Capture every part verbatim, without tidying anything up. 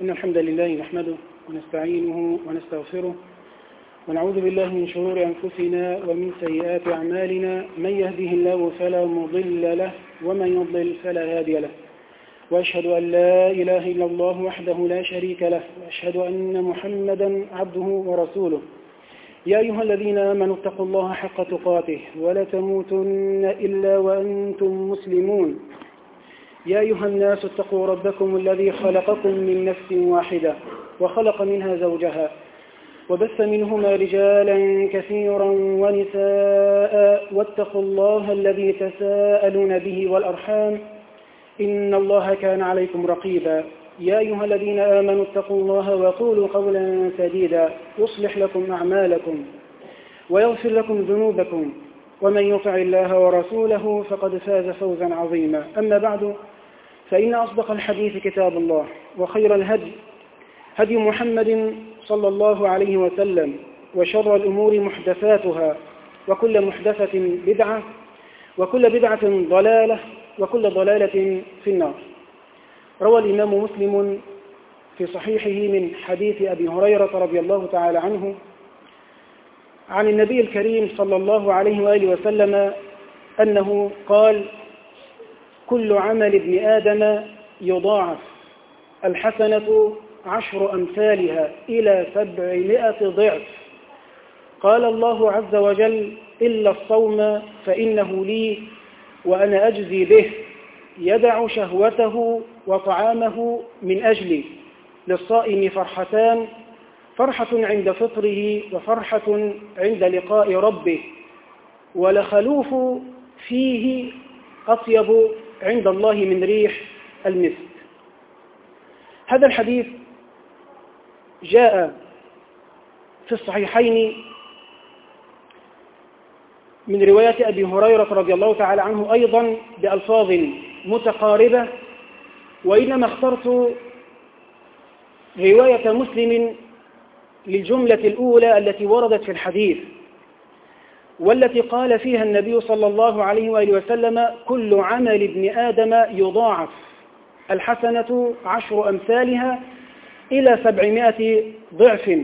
إن الحمد لله نحمده ونستعينه ونستغفره ونعوذ بالله من شرور أنفسنا ومن سيئات أعمالنا، من يهده الله فلا مضل له ومن يضلل فلا هادي له، وأشهد أن لا إله إلا الله وحده لا شريك له، وأشهد أن محمدا عبده ورسوله. يا أيها الذين آمنوا اتقوا الله حق تقاته ولا تموتن إلا وأنتم مسلمون. يا أيها الناس اتقوا ربكم الذي خلقكم من نفس واحدة وخلق منها زوجها وبث منهما رجالا كثيرا ونساء، واتقوا الله الذي تساءلون به والأرحام إن الله كان عليكم رقيبا. يا أيها الذين آمنوا اتقوا الله وقولوا قولا سديدا يصلح لكم أعمالكم ويغفر لكم ذنوبكم، ومن يطع الله ورسوله فقد فاز فوزا عظيما. أما بعد، فإن أصدق الحديث كتاب الله، وخير الهدي هدي محمد صلى الله عليه وسلم، وشر الأمور محدثاتها، وكل محدثة بدعة، وكل بدعة ضلالة، وكل ضلالة في النار. روى الإمام مسلم في صحيحه من حديث أبي هريرة رضي الله تعالى عنه عن النبي الكريم صلى الله عليه وآله وسلم أنه قال: كل عمل ابن آدم يضاعف، الحسنة عشر أمثالها إلى سبعمائة ضعف. قال الله عز وجل: إلا الصوم فإنه لي وأنا أجزي به، يدع شهوته وطعامه من أجلي. للصائم فرحتان، فرحة عند فطره وفرحة عند لقاء ربه، ولخلوف فيه أطيب عند الله من ريح المسك. هذا الحديث جاء في الصحيحين من رواية أبي هريرة رضي الله تعالى عنه أيضا بألفاظ متقاربة، وإنما اخترت رواية مسلم للجملة الأولى التي وردت في الحديث، والتي قال فيها النبي صلى الله عليه وآله وسلم: كل عمل ابن آدم يضاعف، الحسنة عشر أمثالها إلى سبعمائة ضعف.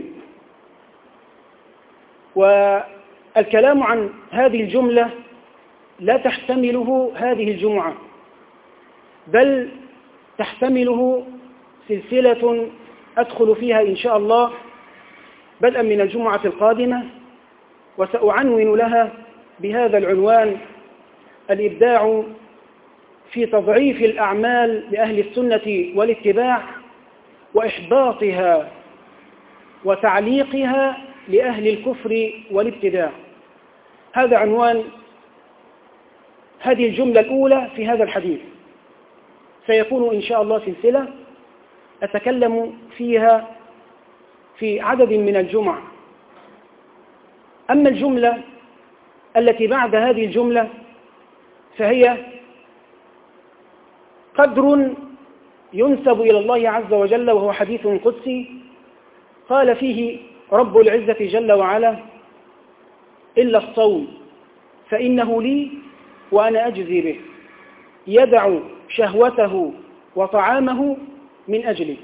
والكلام عن هذه الجملة لا تحتمله هذه الجمعة، بل تحتمله سلسلة أدخل فيها إن شاء الله بدءا من الجمعة القادمة، وسأعنون لها بهذا العنوان: الإبداع في تضعيف الأعمال لأهل السنة والاتباع، وإحباطها وتعليقها لأهل الكفر والابتداع. هذا عنوان هذه الجملة الأولى في هذا الحديث. سيكون إن شاء الله سلسلة أتكلم فيها في عدد من الجمع. أما الجملة التي بعد هذه الجملة فهي قدر ينسب إلى الله عز وجل، وهو حديث قدسي قال فيه رب العزة جل وعلا: إلا الصوم فإنه لي وأنا أجزي به، يدع شهوته وطعامه من أجلي.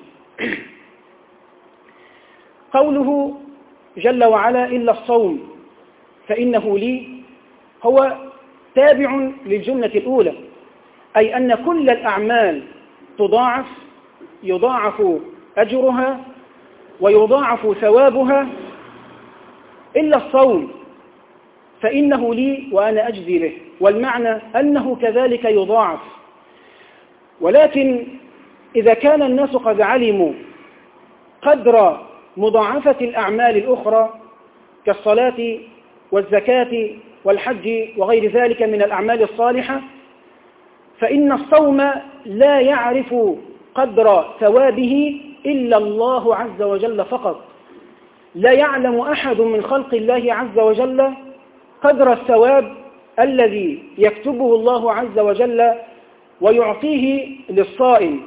قوله جل وعلا إلا الصوم فإنه لي هو تابع للجملة الأولى، أي أن كل الأعمال تضاعف، يضاعف أجرها ويضاعف ثوابها، إلا الصوم فإنه لي وأنا أجزي به. والمعنى أنه كذلك يضاعف، ولكن إذا كان الناس قد علموا قدر مضاعفة الأعمال الأخرى كالصلاة والزكاة والحج وغير ذلك من الأعمال الصالحة، فإن الصوم لا يعرف قدر ثوابه إلا الله عز وجل فقط. لا يعلم أحد من خلق الله عز وجل قدر الثواب الذي يكتبه الله عز وجل ويعطيه للصائم.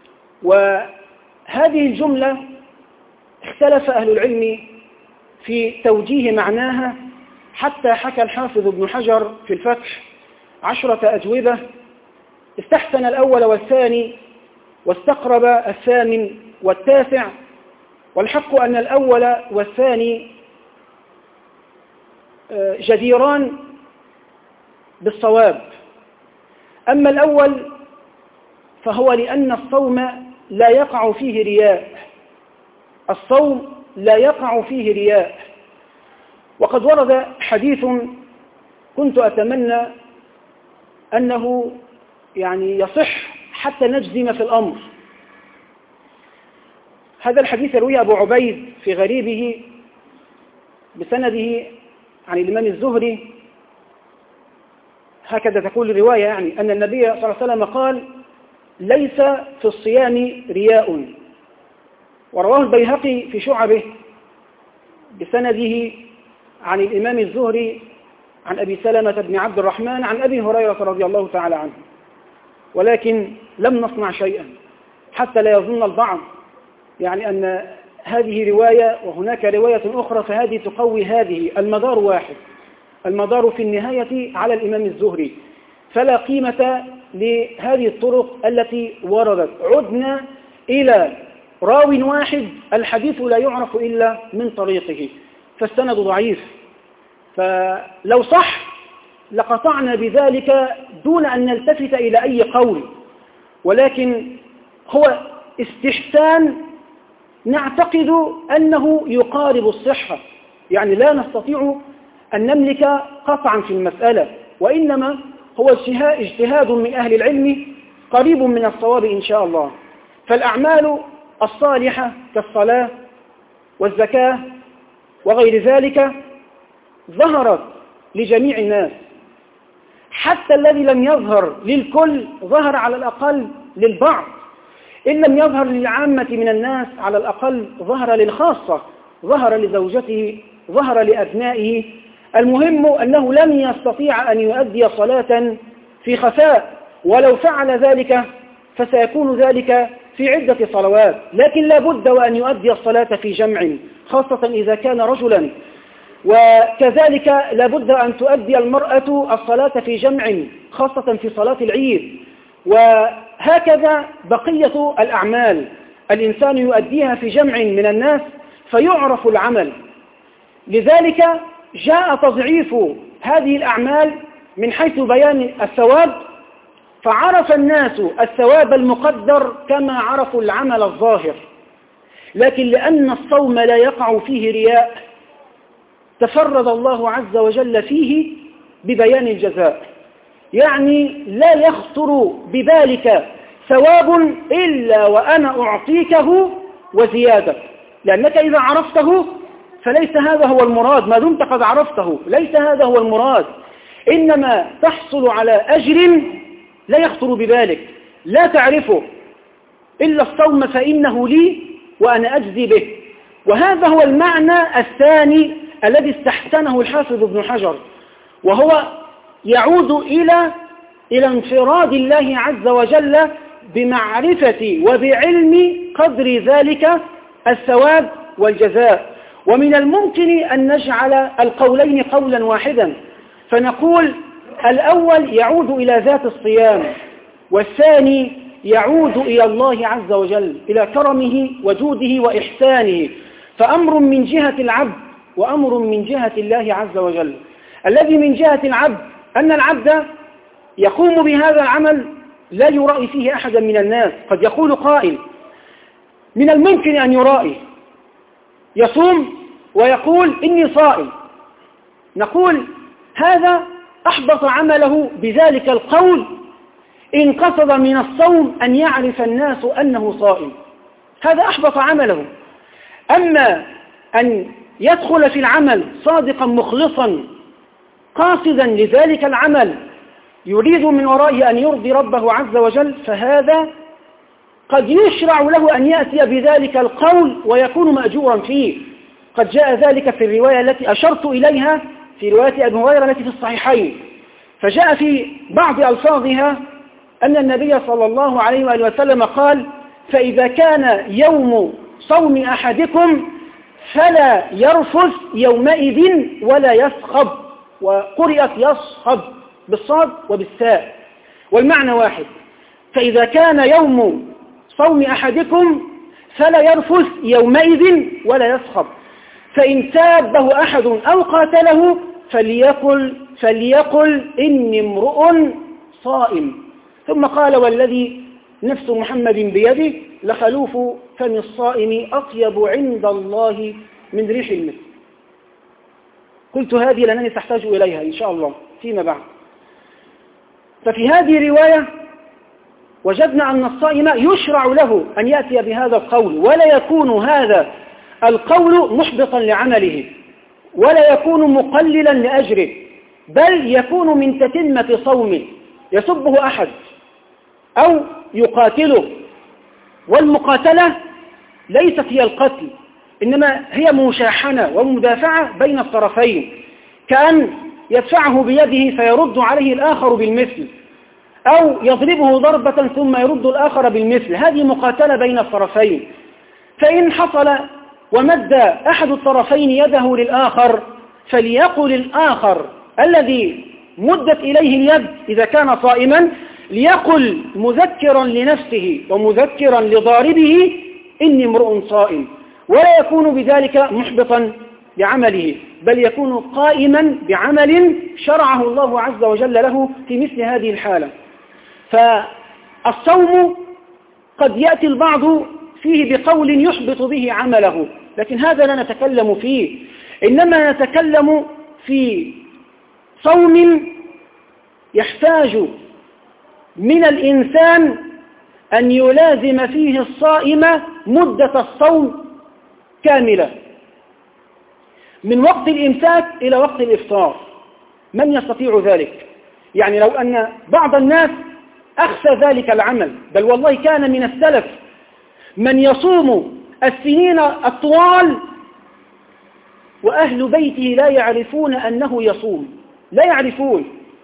وهذه الجملة اختلف أهل العلم في توجيه معناها، حتى حكى الحافظ ابن حجر في الفتح عشرة أجوبة، استحسن الأول والثاني واستقرب الثامن والتاسع، والحق أن الأول والثاني جديران بالصواب. أما الأول فهو لأن الصوم لا يقع فيه رياء، الصوم لا يقع فيه رياء. وقد ورد حديث كنت أتمنى أنه يعني يصح حتى نجزم في الأمر. هذا الحديث يرويه أبو عبيد في غريبه بسنده عن الإمام الزهري، هكذا تقول الرواية، يعني أن النبي صلى الله عليه وسلم قال: ليس في الصيام رياء. ورواه البيهقي في شعبه بسنده عن الإمام الزهري عن أبي سلمة بن عبد الرحمن عن أبي هريرة رضي الله تعالى عنه. ولكن لم نصنع شيئا حتى لا يظن البعض يعني أن هذه رواية وهناك رواية أخرى فهذه تقوي هذه. المدار واحد، المدار في النهاية على الإمام الزهري، فلا قيمة لهذه الطرق التي وردت. عدنا إلى راو واحد، الحديث لا يعرف إلا من طريقه، فالسند ضعيف. فلو صح لقطعنا بذلك دون أن نلتفت إلى أي قول، ولكن هو استحسان نعتقد أنه يقارب الصحة، يعني لا نستطيع أن نملك قطعا في المسألة، وإنما هو اجتهاد من أهل العلم قريب من الصواب إن شاء الله. فالأعمال الصالحة كالصلاة والزكاة وغير ذلك ظهرت لجميع الناس، حتى الذي لم يظهر للكل ظهر على الأقل للبعض، إن لم يظهر للعامة من الناس على الأقل ظهر للخاصة، ظهر لزوجته، ظهر لأبنائه. المهم أنه لم يستطيع أن يؤدي صلاة في خفاء، ولو فعل ذلك فسيكون ذلك في عدة صلوات، لكن لا بد وأن يؤدي الصلاة في جمع، خاصة إذا كان رجلا. وكذلك لا بد أن تؤدي المرأة الصلاة في جمع، خاصة في صلاة العيد. وهكذا بقية الأعمال الإنسان يؤديها في جمع من الناس فيعرف العمل. لذلك جاء تضعيف هذه الأعمال من حيث بيان الثواب، فعرف الناس الثواب المقدر كما عرفوا العمل الظاهر. لكن لأن الصوم لا يقع فيه رياء تفرد الله عز وجل فيه ببيان الجزاء، يعني لا يخطر ببالك ثواب إلا وأنا أعطيكه وزيادة، لأنك إذا عرفته فليس هذا هو المراد، ما دمت قد عرفته ليس هذا هو المراد، إنما تحصل على أجر لا يخطر ببالك، لا تعرفه إلا الصوم فإنه لي وأنا أجزي به. وهذا هو المعنى الثاني الذي استحسنه الحافظ ابن حجر، وهو يعود إلى إلى انفراد الله عز وجل بمعرفة وبعلم قدر ذلك الثواب والجزاء. ومن الممكن أن نجعل القولين قولا واحدا، فنقول الأول يعود إلى ذات الصيام، والثاني يعود إلى الله عز وجل، إلى كرمه وجوده وإحسانه. فأمر من جهة العبد وأمر من جهة الله عز وجل. الذي من جهة العبد أن العبد يقوم بهذا العمل لا يرائي فيه أحدا من الناس. قد يقول قائل من الممكن أن يرائي، يصوم ويقول إني صائم، نقول هذا أحبط عمله بذلك القول إن قصد من الصوم أن يعرف الناس أنه صائم، هذا أحبط عمله. أما أن يدخل في العمل صادقا مخلصا قاصدا لذلك العمل يريد من ورائه أن يرضي ربه عز وجل، فهذا قد يشرع له أن يأتي بذلك القول ويكون مأجورا فيه. قد جاء ذلك في الرواية التي أشرت إليها في رواية أبي هريرة التي في الصحيحين، فجاء في بعض ألفاظها أن النبي صلى الله عليه وآله وسلم قال: فإذا كان يوم صوم أحدكم فلا يرفث يومئذ ولا يصخب، وقرئت يصخب بالصاد وبالساء، والمعنى واحد. فإذا كان يوم صوم أحدكم فلا يرفث يومئذ ولا يصخب، فإن سابه أحد أو قاتله فليقل, فليقل إني امرؤ صائم. ثم قال والذي نفس محمد بيده لخلوف فم الصائم أطيب عند الله من ريح المسك. قلت هذه لأنني سأحتاج إليها إن شاء الله فيما بعد. ففي هذه الرواية وجدنا أن الصائم يشرع له أن يأتي بهذا القول، ولا يكون هذا القول محبطا لعمله، ولا يكون مقللا لأجره، بل يكون من تتمة صومه. يسبه أحد أو يقاتله، والمقاتلة ليست هي القتل، إنما هي مشاحنة ومدافعة بين الطرفين، كأن يدفعه بيده فيرد عليه الآخر بالمثل، أو يضربه ضربة ثم يرد الآخر بالمثل. هذه مقاتلة بين الطرفين. فإن حصل ومد أحد الطرفين يده للآخر فليقل الآخر الذي مدت إليه اليد إذا كان صائما، ليقل مذكرا لنفسه ومذكرا لضاربه إني امرؤ صائم، ولا يكون بذلك محبطا بعمله، بل يكون قائما بعمل شرعه الله عز وجل له في مثل هذه الحالة. فالصوم قد يأتي البعض فيه بقول يحبط به عمله، لكن هذا لا نتكلم فيه، إنما نتكلم في صوم يحتاج من الإنسان أن يلازم فيه الصائم مدة الصوم كاملة، من وقت الإمساك إلى وقت الإفطار. من يستطيع ذلك؟ يعني لو أن بعض الناس أخفى ذلك العمل، بل والله كان من السلف من يصوم السنين الطوال وأهل بيته لا يعرفون أنه يصوم، لا يعرفون،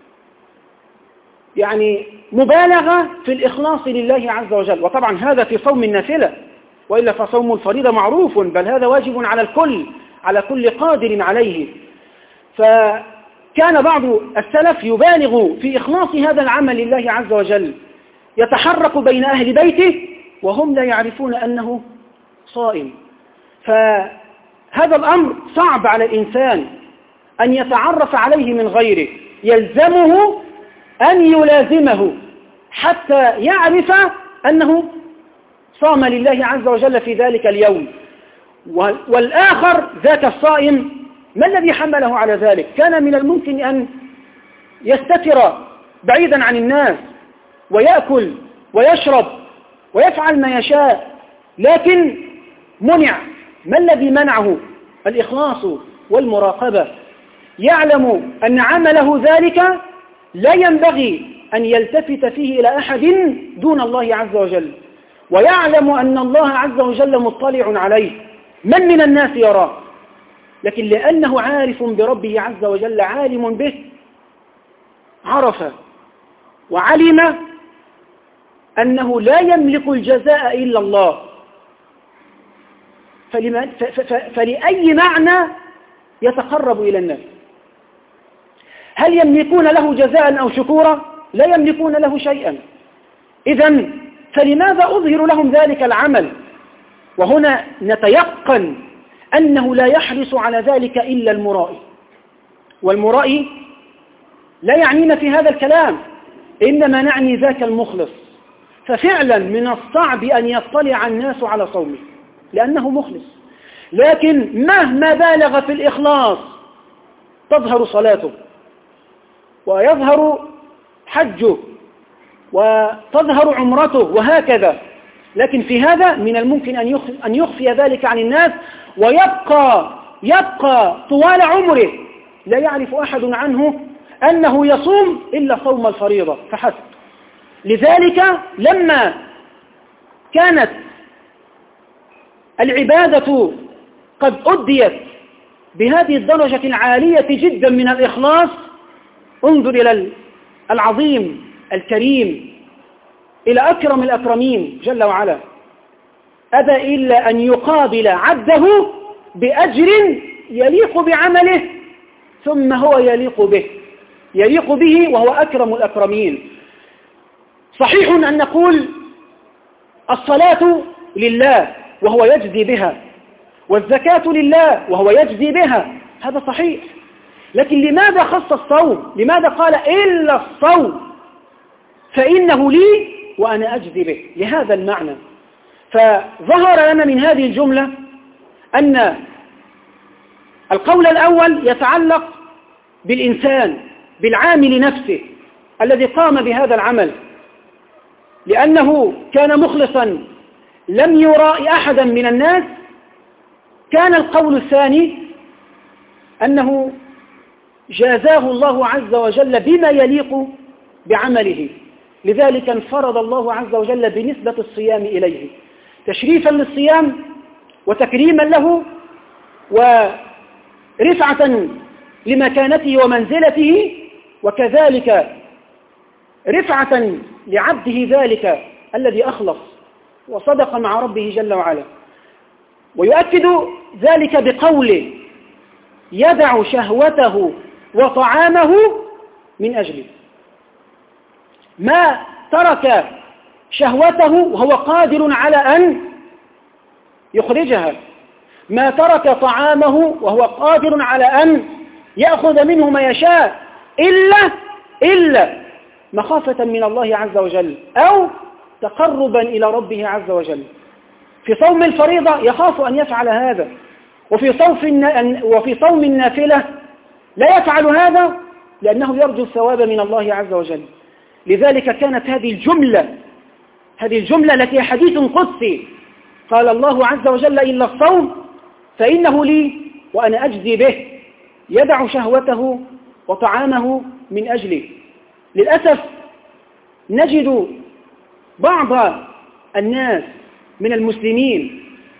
يعني مبالغة في الإخلاص لله عز وجل. وطبعا هذا في صوم النافلة، وإلا فصوم الفريضة معروف، بل هذا واجب على الكل، على كل قادر عليه. فكان بعض السلف يبالغ في إخلاص هذا العمل لله عز وجل، يتحرك بين أهل بيته وهم لا يعرفون أنه صائم. فهذا الأمر صعب على الإنسان أن يتعرف عليه من غيره، يلزمه أن يلازمه حتى يعرف أنه صام لله عز وجل في ذلك اليوم. والآخر ذاك الصائم ما الذي حمله على ذلك؟ كان من الممكن أن يستتر بعيدا عن الناس ويأكل ويشرب ويفعل ما يشاء، لكن منع. ما الذي منعه؟ الإخلاص والمراقبة. يعلم أن عمله ذلك لا ينبغي أن يلتفت فيه إلى أحد دون الله عز وجل، ويعلم أن الله عز وجل مطلع عليه، من من الناس يراه، لكن لأنه عارف بربه عز وجل، عالم به، عرف وعلم أنه لا يملك الجزاء إلا الله. فلأي معنى يتقرب إلى الناس؟ هل يملكون له جزاء أو شكورا؟ لا يملكون له شيئا. إذن فلماذا أظهر لهم ذلك العمل؟ وهنا نتيقن أنه لا يحرص على ذلك إلا المرائي، والمرائي لا يعنينا في هذا الكلام، إنما نعني ذاك المخلص. ففعلا من الصعب أن يطلع الناس على صومه لأنه مخلص، لكن مهما بالغ في الإخلاص تظهر صلاته ويظهر حجه وتظهر عمرته وهكذا. لكن في هذا من الممكن أن يخفي ذلك عن الناس، ويبقى يبقى طوال عمره لا يعرف أحد عنه أنه يصوم إلا صوم الفريضة فحسب. لذلك لما كانت العبادة قد أديت بهذه الدرجة العالية جدا من الإخلاص، انظر إلى العظيم الكريم، إلى أكرم الأكرمين جل وعلا، أبى إلا أن يقابل عبده بأجر يليق بعمله، ثم هو يليق به يليق به وهو أكرم الأكرمين. صحيح أن نقول الصلاة لله وهو يجزي بها، والزكاة لله وهو يجزي بها، هذا صحيح. لكن لماذا خص الصوم؟ لماذا قال إلا الصوم فإنه لي وأنا أجزي به؟ لهذا المعنى. فظهر لنا من هذه الجملة أن القول الأول يتعلق بالإنسان، بالعامل نفسه الذي قام بهذا العمل لأنه كان مخلصا لم يرائي أحدا من الناس. كان القول الثاني أنه جازاه الله عز وجل بما يليق بعمله، لذلك انفرد الله عز وجل بنسبة الصيام إليه تشريفا للصيام وتكريما له ورفعة لمكانته ومنزلته، وكذلك رفعة لعبده ذلك الذي أخلص وصدق مع ربه جل وعلا. ويؤكد ذلك بقوله يدع شهوته وطعامه من أجله، ما ترك شهوته وهو قادر على أن يخرجها، ما ترك طعامه وهو قادر على أن يأخذ منه ما يشاء إلا إلا مخافة من الله عز وجل أو تقربا إلى ربه عز وجل. في صوم الفريضة يخاف أن يفعل هذا، وفي صوم وفي صوم النافلة لا يفعل هذا لأنه يرجو الثواب من الله عز وجل. لذلك كانت هذه الجملة هذه الجملة التي حديث قدسي قال الله عز وجل إلا الصوم فإنه لي وأنا أجزي به، يدع شهوته وطعامه من أجله. للأسف نجد بعض الناس من المسلمين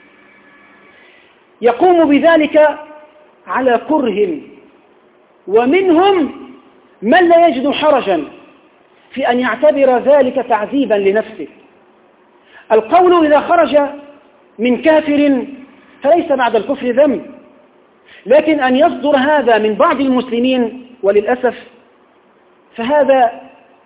يقوم بذلك على كره، ومنهم من لا يجد حرجا في أن يعتبر ذلك تعذيبا لنفسه. القول إذا خرج من كافر فليس بعد الكفر ذنب، لكن أن يصدر هذا من بعض المسلمين وللأسف فهذا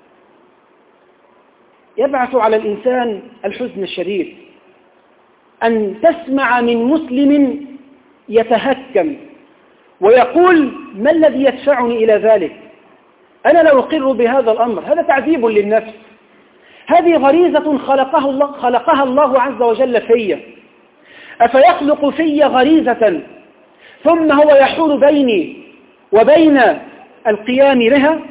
يبعث على الإنسان الحزن الشديد، أن تسمع من مسلم يتهكم ويقول ما الذي يدفعني إلى ذلك؟ أنا لا أقر بهذا الأمر، هذا تعذيب للنفس، هذه غريزة خلقها الله, خلقها الله عز وجل في، أفيخلق في غريزة ثم هو يحول بيني وبين القيام بها؟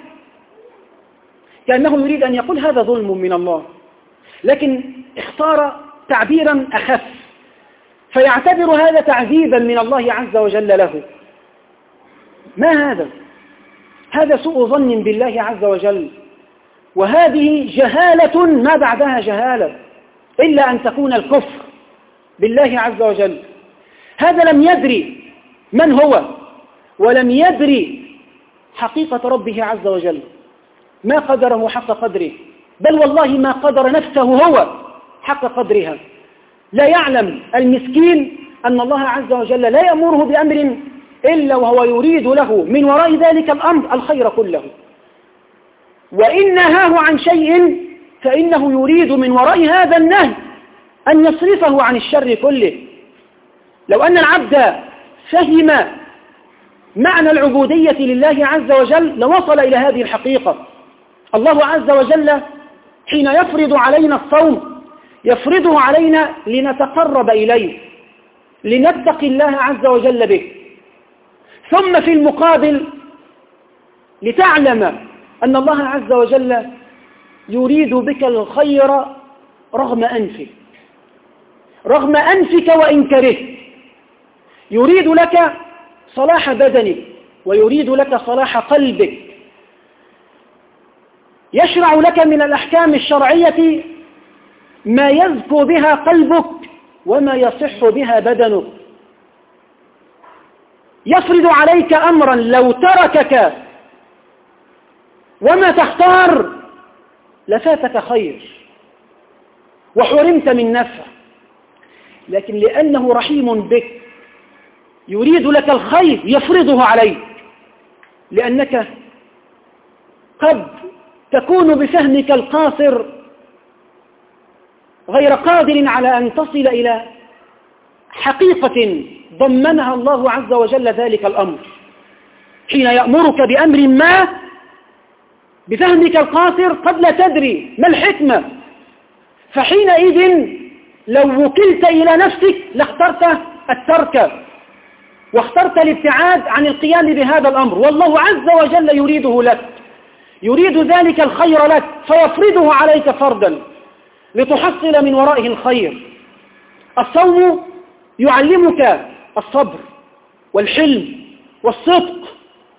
كأنه يريد أن يقول هذا ظلم من الله، لكن اختار تعبيرا أخف فيعتبر هذا تعذيبا من الله عز وجل له. ما هذا؟ هذا سوء ظن بالله عز وجل، وهذه جهالة ما بعدها جهالة إلا أن تكون الكفر بالله عز وجل. هذا لم يدري من هو ولم يدري حقيقة ربه عز وجل، ما قدره حق قدره، بل والله ما قدر نفسه هو حق قدرها. لا يعلم المسكين أن الله عز وجل لا يأمره بأمر إلا وهو يريد له من وراء ذلك الأمر الخير كله، وإن نهاه عن شيء فإنه يريد من وراء هذا النهي أن يصرفه عن الشر كله. لو أن العبد فهم معنى العبودية لله عز وجل لوصل إلى هذه الحقيقة. الله عز وجل حين يفرض علينا الصوم يفرضه علينا لنتقرب إليه، لنتقي الله عز وجل به، ثم في المقابل لتعلم أن الله عز وجل يريد بك الخير رغم أنفك، رغم أنفك وإن كرهت، يريد لك صلاح بدنك ويريد لك صلاح قلبك، يشرع لك من الأحكام الشرعية ما يزكو بها قلبك وما يصح بها بدنك، يفرض عليك أمرا لو تركك وما تختار لفاتك خير وحرمت من نفع، لكن لأنه رحيم بك يريد لك الخير يفرضه عليك، لأنك قد تكون بفهمك القاصر غير قادر على أن تصل إلى حقيقة ضمنها الله عز وجل ذلك الأمر. حين يأمرك بأمر ما بفهمك القاصر قد لا تدري ما الحكمة، فحينئذ لو وكلت إلى نفسك لاخترت الترك واخترت الابتعاد عن القيام بهذا الأمر، والله عز وجل يريده لك، يريد ذلك الخير لك فيفرضه عليك فردا لتحصل من ورائه الخير. الصوم يعلمك الصبر والحلم والصدق،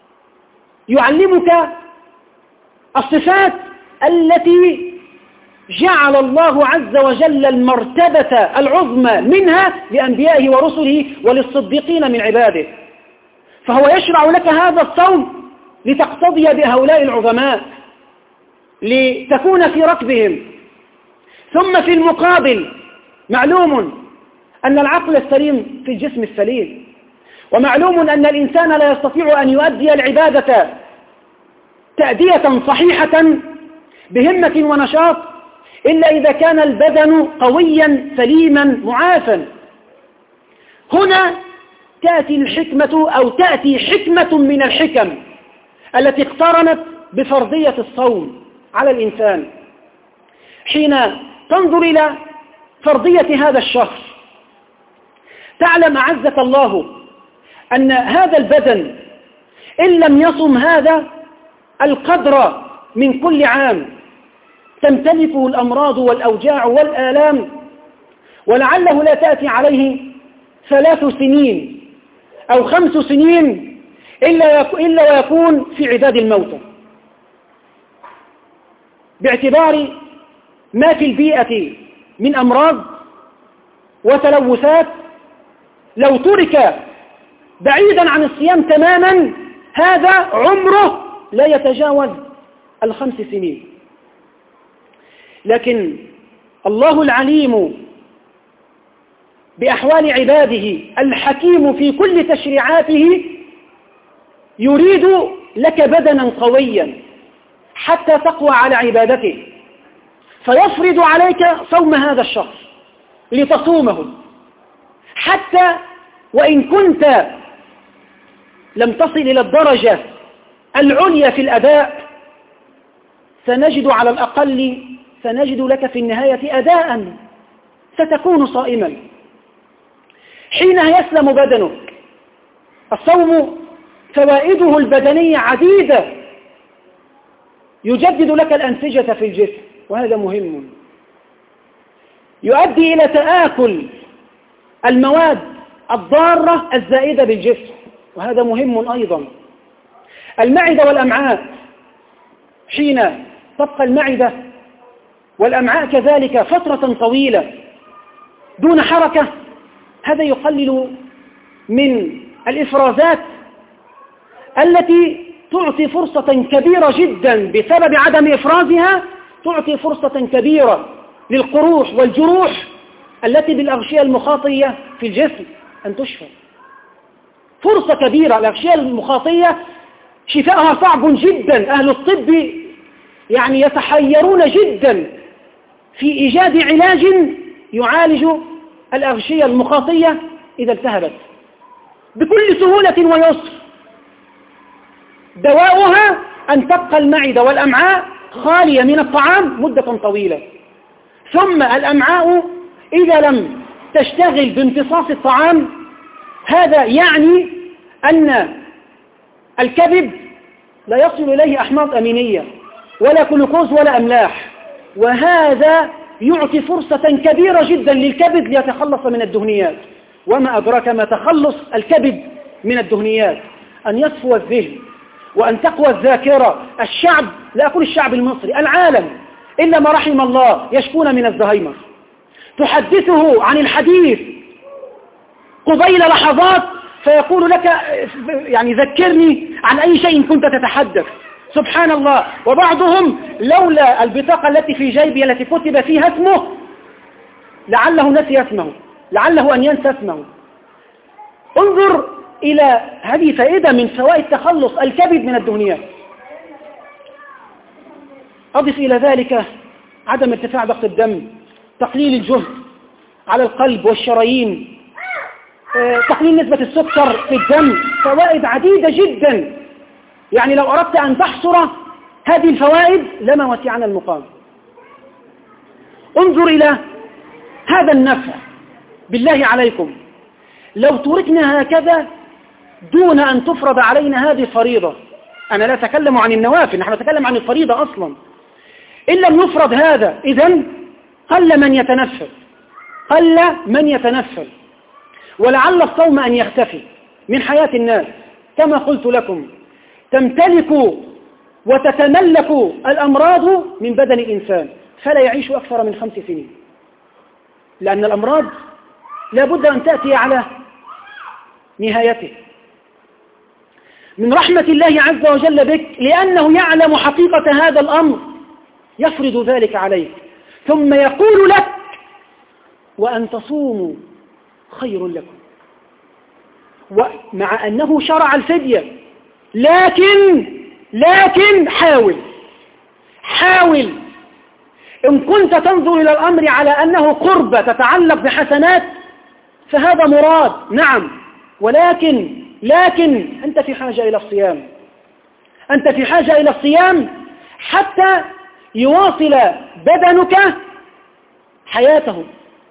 يعلمك الصفات التي جعل الله عز وجل المرتبة العظمى منها لأنبيائه ورسله وللصديقين من عباده، فهو يشرع لك هذا الصوم لتقتضي بهؤلاء العظماء، لتكون في ركبهم. ثم في المقابل معلوم أن العقل السليم في الجسم السليم، ومعلوم أن الإنسان لا يستطيع أن يؤدي العبادة تأدية صحيحة بهمة ونشاط إلا إذا كان البدن قويا سليما معافا. هنا تأتي الحكمة أو تأتي حكمة من الحكم التي اقترنت بفرضية الصوم على الإنسان. حين تنظر إلى فرضية هذا الشهر تعلم أعزك الله أن هذا البدن إن لم يصم هذا القدر من كل عام تمتلكه الأمراض والأوجاع والآلام، ولعله لا تأتي عليه ثلاث سنين أو خمس سنين إلا ويكون في عداد الموتى، باعتبار ما في البيئة من أمراض وتلوثات. لو ترك بعيدا عن الصيام تماما هذا عمره لا يتجاوز الخمس سنين. لكن الله العليم بأحوال عباده الحكيم في كل تشريعاته يريد لك بدنا قويا حتى تقوى على عبادته، فيفرض عليك صوم هذا الشهر لتصومه، حتى وإن كنت لم تصل إلى الدرجة العليا في الأداء سنجد على الأقل سنجد لك في النهاية أداء ستكون صائما. حينها يسلم بدنك. الصوم فوائده البدنية عديدة، يجدد لك الأنسجة في الجسم وهذا مهم، يؤدي إلى تآكل المواد الضارة الزائدة بالجسم وهذا مهم أيضا. المعدة والأمعاء، حين تبقى المعدة والأمعاء كذلك فترة طويلة دون حركة هذا يقلل من الإفرازات التي تعطي فرصة كبيرة جدا بسبب عدم إفرازها، تعطي فرصة كبيرة للقروح والجروح التي بالأغشية المخاطية في الجسم أن تشفى. فرصة كبيرة. الأغشية المخاطية شفاءها صعب جدا، أهل الطب يعني يتحيرون جدا في إيجاد علاج يعالج الأغشية المخاطية إذا التهبت بكل سهولة ويسر. دواؤها أن تبقى المعدة والأمعاء خالية من الطعام مدة طويلة، ثم الأمعاء إذا لم تشتغل بامتصاص الطعام هذا يعني أن الكبد لا يصل إليه أحماض أمينية ولا جلوكوز ولا أملاح، وهذا يعطي فرصة كبيرة جدا للكبد ليتخلص من الدهنيات. وما أدراك ما تخلص الكبد من الدهنيات؟ أن يصفو الذهن وأن تقوى الذاكرة. الشعب، لا أقول الشعب المصري، العالم إلا ما رحم الله يشكون من الزهايمر، تحدثه عن الحديث قبيل لحظات فيقول لك يعني ذكرني عن أي شيء كنت تتحدث. سبحان الله. وبعضهم لولا البطاقة التي في جيبه التي كتب فيها اسمه لعله نسي اسمه، لعله أن ينسى اسمه. انظر إلى هذه فائدة من فوائد تخلص الكبد من الدهنيات. أضف إلى ذلك عدم ارتفاع ضغط الدم تقليل الجهد على القلب والشرايين، تقليل نسبة السكر في الدم، فوائد عديدة جدا. يعني لو أردت أن تحصر هذه الفوائد لما وسعنا المقام. انظر إلى هذا النفع بالله عليكم، لو تركنا هكذا دون أن تفرض علينا هذه الفريضة، أنا لا أتكلم عن النوافل، نحن نتكلم عن الفريضة أصلا، إن لم يفرض هذا إذن قل من يتنفل، قل من يتنفل، ولعل الصوم أن يختفي من حياة الناس. كما قلت لكم تمتلك وتتملك الأمراض من بدن الإنسان، فلا يعيش أكثر من خمس سنين، لأن الأمراض لا بد أن تأتي على نهايته. من رحمة الله عز وجل بك لأنه يعلم حقيقة هذا الأمر يفرض ذلك عليك، ثم يقول لك وأن تصوموا خير لكم، ومع أنه شرع الفدية، لكن لكن حاول حاول إن كنت تنظر إلى الأمر على أنه قربة تتعلق بحسنات فهذا مراد، نعم، ولكن لكن أنت في حاجة إلى الصيام، أنت في حاجة إلى الصيام حتى يواصل بدنك حياته.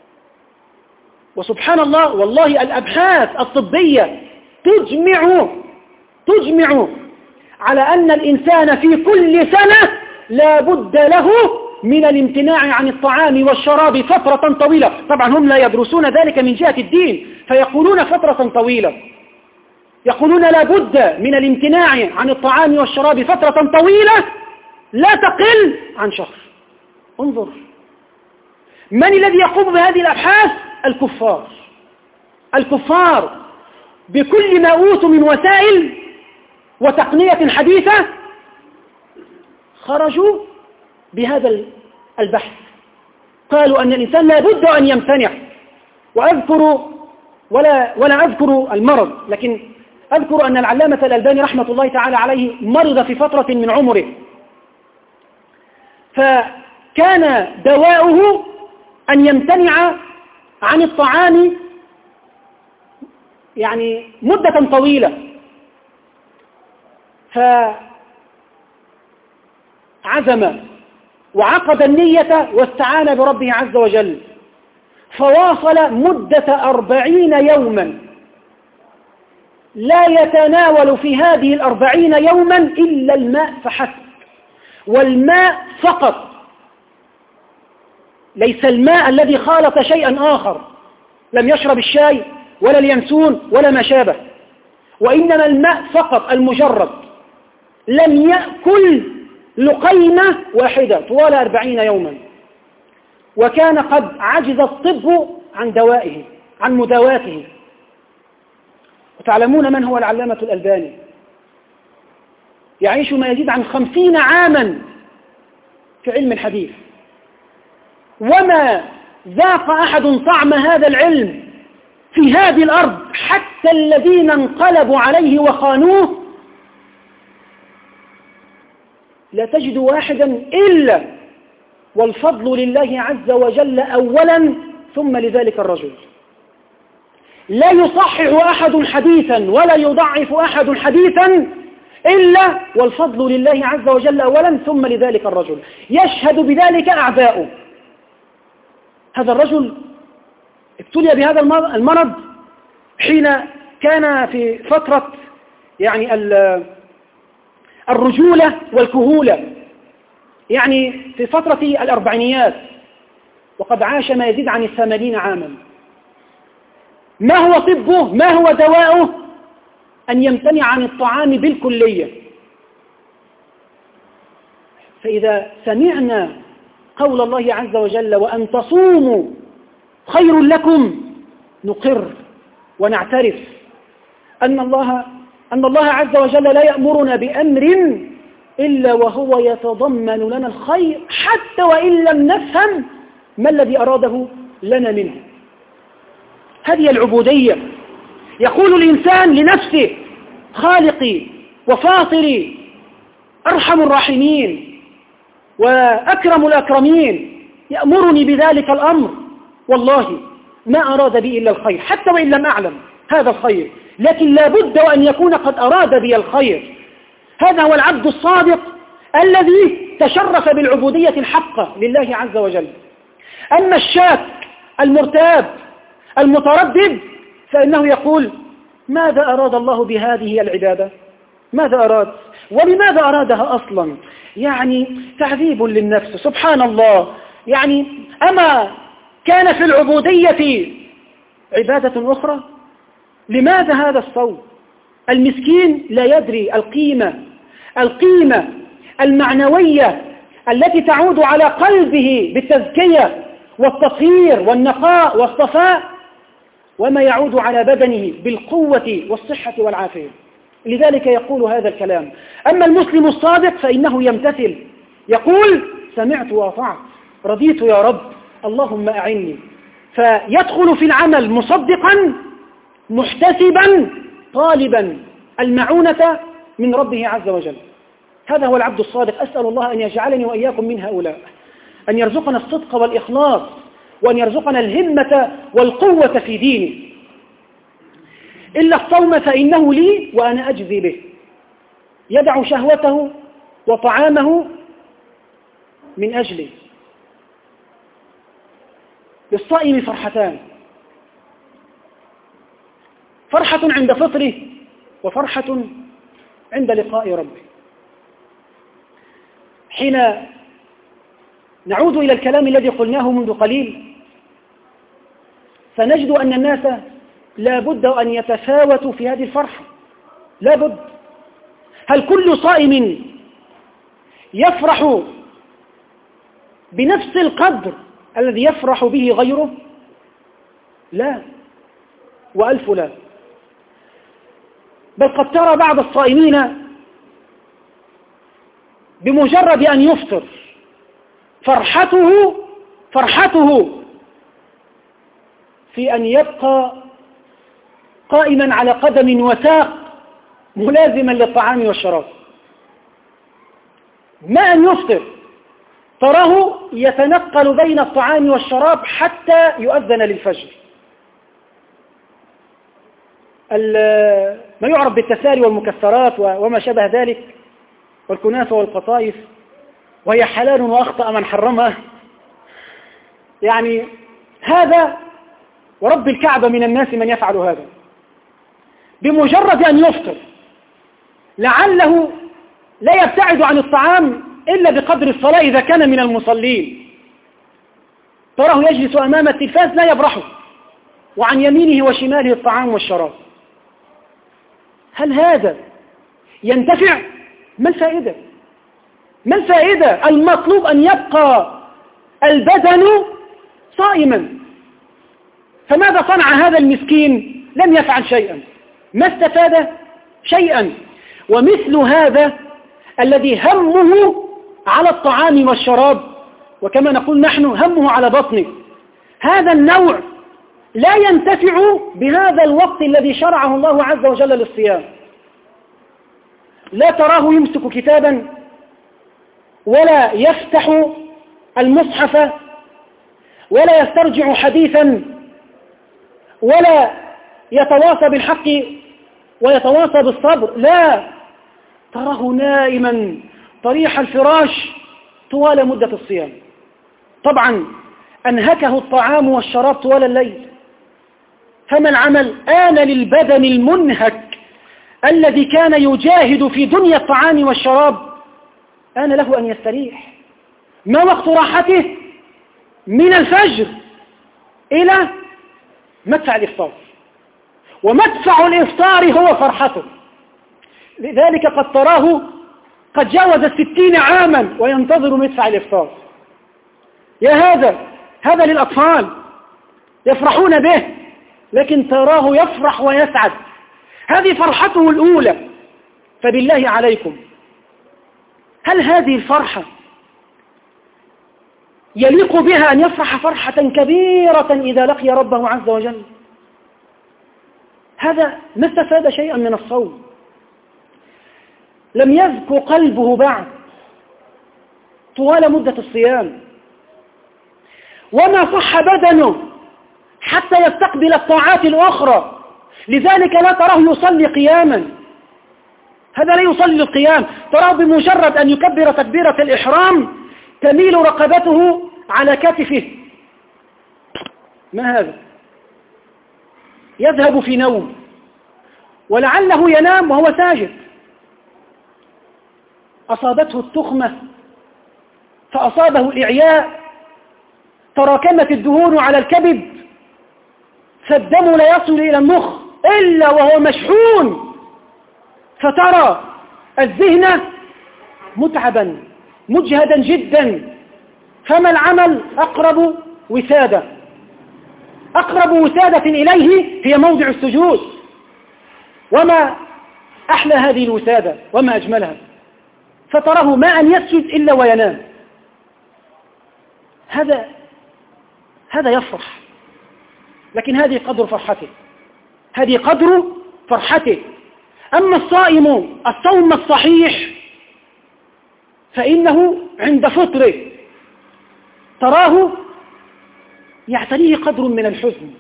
وسبحان الله والله الأبحاث الطبية تجمع تجمع على أن الإنسان في كل سنة لا بد له من الامتناع عن الطعام والشراب فترة طويلة. طبعا هم لا يدرسون ذلك من جهة الدين فيقولون فترة طويلة، يقولون لا بد من الامتناع عن الطعام والشراب فترة طويلة لا تقل عن شهر. انظر من الذي يقوم بهذه الأبحاث؟ الكفار. الكفار بكل ما أوتوا من وسائل وتقنية حديثة خرجوا بهذا البحث، قالوا أن الإنسان لا بد أن يمتنع. وأذكر ولا, ولا أذكر المرض، لكن أذكر أن العلامة الألباني رحمة الله تعالى عليه مرض في فترة من عمره، فكان دواؤه أن يمتنع عن الطعام يعني مدة طويلة، فعزم وعقد النية واستعان بربه عز وجل، فواصل مدة أربعين يوما لا يتناول في هذه الأربعين يوما إلا الماء فحسب، والماء فقط، ليس الماء الذي خالط شيئا آخر، لم يشرب الشاي ولا اليانسون ولا ما شابه، وإنما الماء فقط المجرد، لم يأكل لقيمة واحدة طوال أربعين يوما. وكان قد عجز الطب عن دوائه عن مداواته. وتعلمون من هو العلامة الألباني؟ يعيش ما يزيد عن خمسين عاما في علم الحديث، وما ذاق أحد طعم هذا العلم في هذه الأرض حتى الذين انقلبوا عليه وخانوه لا تجد واحدا إلا والفضل لله عز وجل أولا ثم لذلك الرجل. لا يصحح أحد حديثا ولا يضعف أحد حديثا إلا والفضل لله عز وجل أولا ثم لذلك الرجل، يشهد بذلك أعداؤه. هذا الرجل ابتلي بهذا المرض حين كان في فترة يعني الرجولة والكهولة، يعني في فترة الأربعينيات، وقد عاش ما يزيد عن الثمانين عاما. ما هو طبه؟ ما هو دواؤه؟ أن يمتنع عن الطعام بالكلية. فإذا سمعنا قول الله عز وجل وأن تصوموا خير لكم نقر ونعترف أن الله أن الله عز وجل لا يأمرنا بأمر إلا وهو يتضمن لنا الخير حتى وإن لم نفهم ما الذي أراده لنا منه. هذه العبودية. يقول الإنسان لنفسه خالقي وفاطري أرحم الراحمين وأكرم الأكرمين، يأمرني بذلك الأمر والله ما أراد بي إلا الخير، حتى وإن لم أعلم هذا الخير، لكن لا بد أن يكون قد أراد بي الخير. هذا هو العبد الصادق الذي تشرف بالعبودية الحقة لله عز وجل. أما الشاك المرتاب المتردد فإنه يقول ماذا أراد الله بهذه العبادة؟ ماذا أراد؟ ولماذا أرادها أصلا؟ يعني تعذيب للنفس، سبحان الله. يعني أما كان في العبودية عبادة أخرى؟ لماذا هذا الصوت؟ المسكين لا يدري القيمة القيمة المعنوية التي تعود على قلبه بالتزكية والتطهير والنقاء والصفاء، وما يعود على بدنه بالقوة والصحة والعافية. لذلك يقول هذا الكلام. أما المسلم الصادق فإنه يمتثل، يقول سمعت وأطعت، رضيت يا رب، اللهم أعني. فيدخل في العمل مصدقا محتسبا طالبا المعونة من ربه عز وجل. هذا هو العبد الصادق. أسأل الله أن يجعلني وإياكم من هؤلاء، أن يرزقنا الصدق والإخلاص، وأن يرزقنا الهمة والقوة في دينه. إلا الصوم فإنه لي وأنا أجزي به. يدع شهوته وطعامه من أجلي. للصائم فرحتان، فرحة عند فطره وفرحة عند لقاء ربه. حين نعود إلى الكلام الذي قلناه منذ قليل فنجد أن الناس لا بد أن يتفاوتوا في هذه الفرحة، لا بد. هل كل صائم يفرح بنفس القدر الذي يفرح به غيره؟ لا، وألف لا. بل قد ترى بعض الصائمين بمجرد أن يفطر فرحته فرحته في أن يبقى قائما على قدم وساق ملازما للطعام والشراب. ما أن يفطر تراه يتنقل بين الطعام والشراب حتى يؤذن للفجر. ما يعرف بالتساري والمكسرات وما شابه ذلك والكنافة والقطايف، وهي حلال وأخطأ من حرمها. يعني هذا ورب الكعبة من الناس من يفعل هذا بمجرد أن يفطر، لعله لا يبتعد عن الطعام إلا بقدر الصلاة إذا كان من المصلين. تراه يجلس أمام التلفاز لا يبرحه، وعن يمينه وشماله الطعام والشراب. هل هذا ينتفع؟ ما الفائدة؟ ما الفائدة؟ المطلوب أن يبقى البدن صائما. فماذا صنع هذا المسكين؟ لم يفعل شيئا، ما استفاد شيئا. ومثل هذا الذي همه على الطعام والشراب، وكما نقول نحن همه على بطنه، هذا النوع لا ينتفع بهذا الوقت الذي شرعه الله عز وجل للصيام. لا تراه يمسك كتابا ولا يفتح المصحف ولا يسترجع حديثا ولا يتواصى بالحق ويتواصى بالصبر، لا، تراه نائما طريح الفراش طوال مدة الصيام. طبعا أنهكه الطعام والشراب طوال الليل. فما العمل؟ آن للبدن المنهك الذي كان يجاهد في دنيا الطعام والشراب، آن له أن يستريح. ما وقت راحته؟ من الفجر إلى مدفع الإفطار، ومدفع الإفطار هو فرحته. لذلك قد تراه قد جاوز الستين عاما وينتظر مدفع الإفطار. يا هذا هذا للأطفال يفرحون به، لكن تراه يفرح ويسعد. هذه فرحته الأولى. فبالله عليكم، هل هذه الفرحة يليق بها أن يفرح فرحة كبيرة إذا لقي ربه عز وجل؟ هذا ما استفاد شيئا من الصوم، لم يزكو قلبه بعد طوال مدة الصيام. وما صح بدنه حتى يستقبل الطاعات الأخرى. لذلك لا تراه يصلي قياما، هذا لا يصلي القيام، تراه بمجرد أن يكبر تكبيرة الإحرام تميل رقبته على كتفه. ما هذا؟ يذهب في نوم، ولعله ينام وهو ساجد. أصابته التخمة فأصابه الإعياء، تراكمت الدهون على الكبد، فالدم لا يصل إلى المخ إلا وهو مشحون، فترى الذهن متعبا مجهدا جدا. فما العمل؟ أقرب وسادة، أقرب وسادة إليه هي موضع السجود. وما أحلى هذه الوسادة وما أجملها، فتراه ما أن يسجد إلا وينام. هذا هذا يفرح، لكن هذه قدر فرحته، هذه قدر فرحته. أما الصائم الصوم الصحيح فإنه عند فطره تراه يعتريه قدر من الحزن.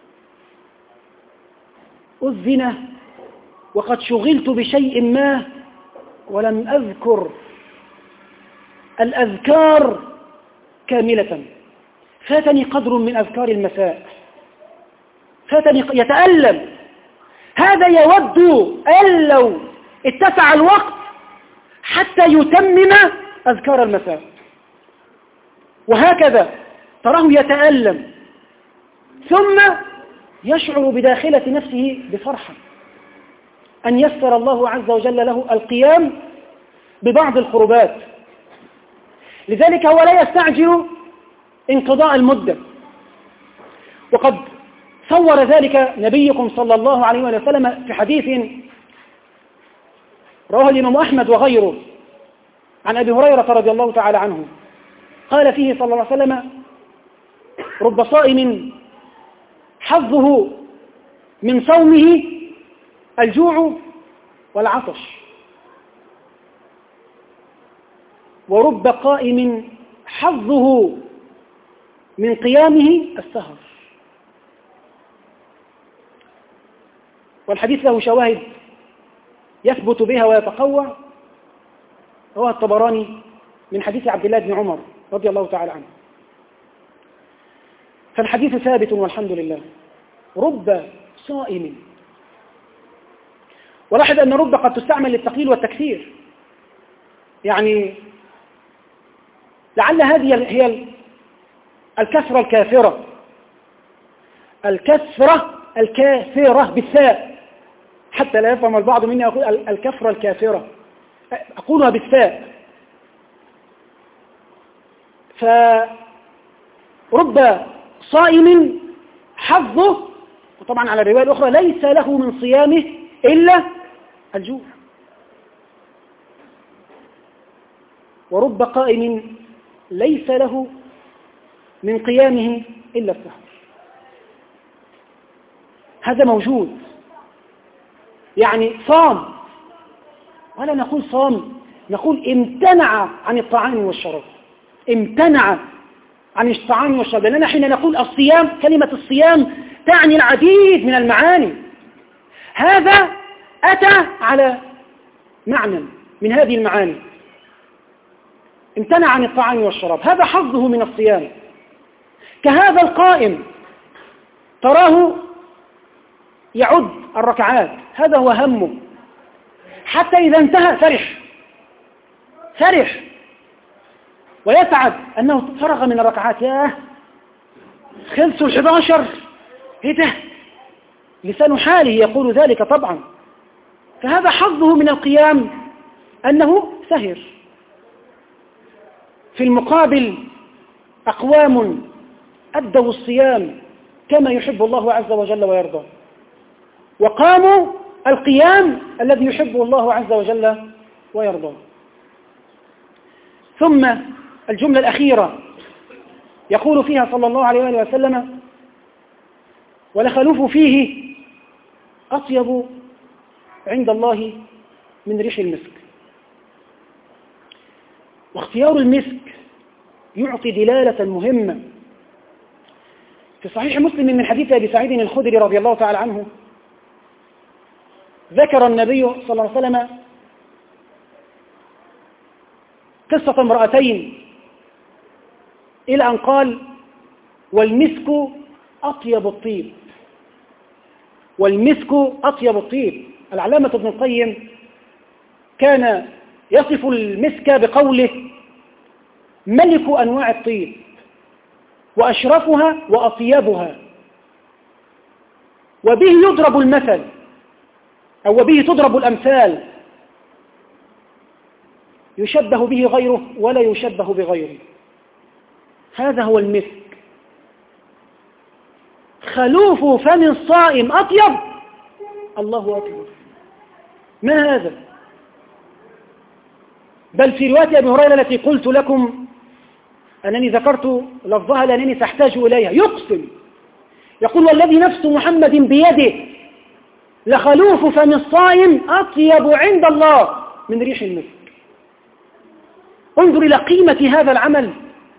أذن وقد شغلت بشيء ما ولم أذكر الأذكار كاملة، فاتني قدر من أذكار المساء، فاتني يتألم. هذا يود أن لو اتسع الوقت حتى يتمم أذكار المساء، وهكذا تراه يتألم، ثم يشعر بداخلة نفسه بفرحة أن يسر الله عز وجل له القيام ببعض القربات. لذلك هو لا يستعجل انقضاء المدة، وقد صور ذلك نبيكم صلى الله عليه وسلم في حديث رواه الإمام أحمد وغيره عن أبي هريرة رضي الله تعالى عنه، قال فيه صلى الله عليه وسلم: رب صائم حظه من صومه الجوع والعطش، ورب قائم حظه من قيامه السهر. والحديث له شواهد يثبت بها ويتقوى، رواه الطبراني من حديث عبد الله بن عمر رضي الله تعالى عنه. فالحديث ثابت والحمد لله. رب صائم، ولاحظ أن رب قد تستعمل للتقليل والتكثير، يعني لعل هذه هي الكثرة الكافرة، الكثرة الكافرة بالثاء، حتى لا يفهم البعض مني يقول الكثرة الكافرة، أقولها بالثاء. فرب صائم حظه، وطبعا على الرواية الأخرى ليس له من صيامه إلا الجوع، ورب قائم ليس له من قيامه إلا السهر. هذا موجود، يعني صام، ولا نقول صام، نقول امتنع عن الطعام والشراب، امتنع عن الطعام والشراب. لأننا حين نقول الصيام، كلمة الصيام تعني العديد من المعاني. هذا أتى على معنى من هذه المعاني، امتنع عن الطعام والشراب، هذا حظه من الصيام. كهذا القائم تراه يعد الركعات، هذا هو همه، حتى إذا انتهى فرح فرح ويسعد أنه فرغ من الركعات. ياه، خلصوا الحادي عشر، ايه ده؟ لسان حاله يقول ذلك طبعا. فهذا حظه من القيام أنه سهر. في المقابل أقوام أدوا الصيام كما يحب الله عز وجل ويرضى، وقاموا القيام الذي يحبه الله عز وجل ويرضى. ثم الجملة الأخيرة يقول فيها صلى الله عليه وآله وسلم: ولخلوف فيه أطيب عند الله من ريح المسك. واختيار المسك يعطي دلالة مهمة في صحيح مسلم من حديث أبي سعيد الخدري رضي الله تعالى عنه ذكر النبي صلى الله عليه وسلم قصة امرأتين إلى أن قال والمسك أطيب الطيب، والمسك أطيب الطيب. العلامة ابن القيم كان يصف المسك بقوله ملك أنواع الطيب وأشرفها وأطيبها، وبه يضرب المثل أو وبه تضرب الأمثال، يشبه به غيره ولا يشبه بغيره. هذا هو المسك. خلوف فم الصائم أطيب، الله أكبر، ما هذا؟ بل في رواية أبي هريرة التي قلت لكم أنني ذكرت لفظها لأنني سأحتاج إليها، يقسم يقول والذي نفس محمد بيده لخلوف فم الصائم أطيب عند الله من ريح المسك. انظر إلى قيمة هذا العمل،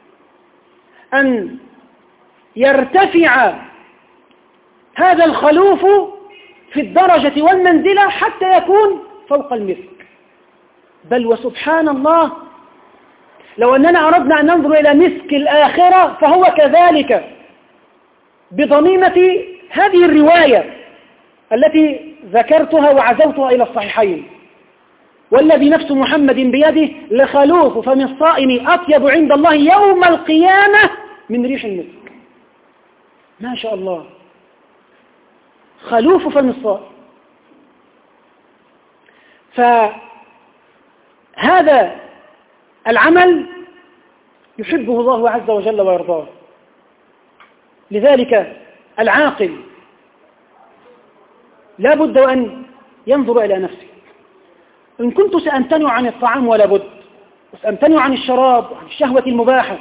أن يرتفع هذا الخلوف في الدرجة والمنزلة حتى يكون فوق المسك. بل وسبحان الله لو أننا أردنا أن ننظر إلى مسك الآخرة فهو كذلك بضميمة هذه الرواية التي ذكرتها وعزوتها إلى الصحيحين، والذي نفس محمد بيده لخلوف فم الصائم أطيب عند الله يوم القيامة من ريح المسك. ما شاء الله، خلوف فم الصائم. فهذا العمل يحبه الله عز وجل ويرضاه. لذلك العاقل لا بد أن ينظر إلى نفسه. إن كنت سأمتنع عن الطعام ولا بد، وسأمتنع عن الشراب وعن الشهوة المباحة،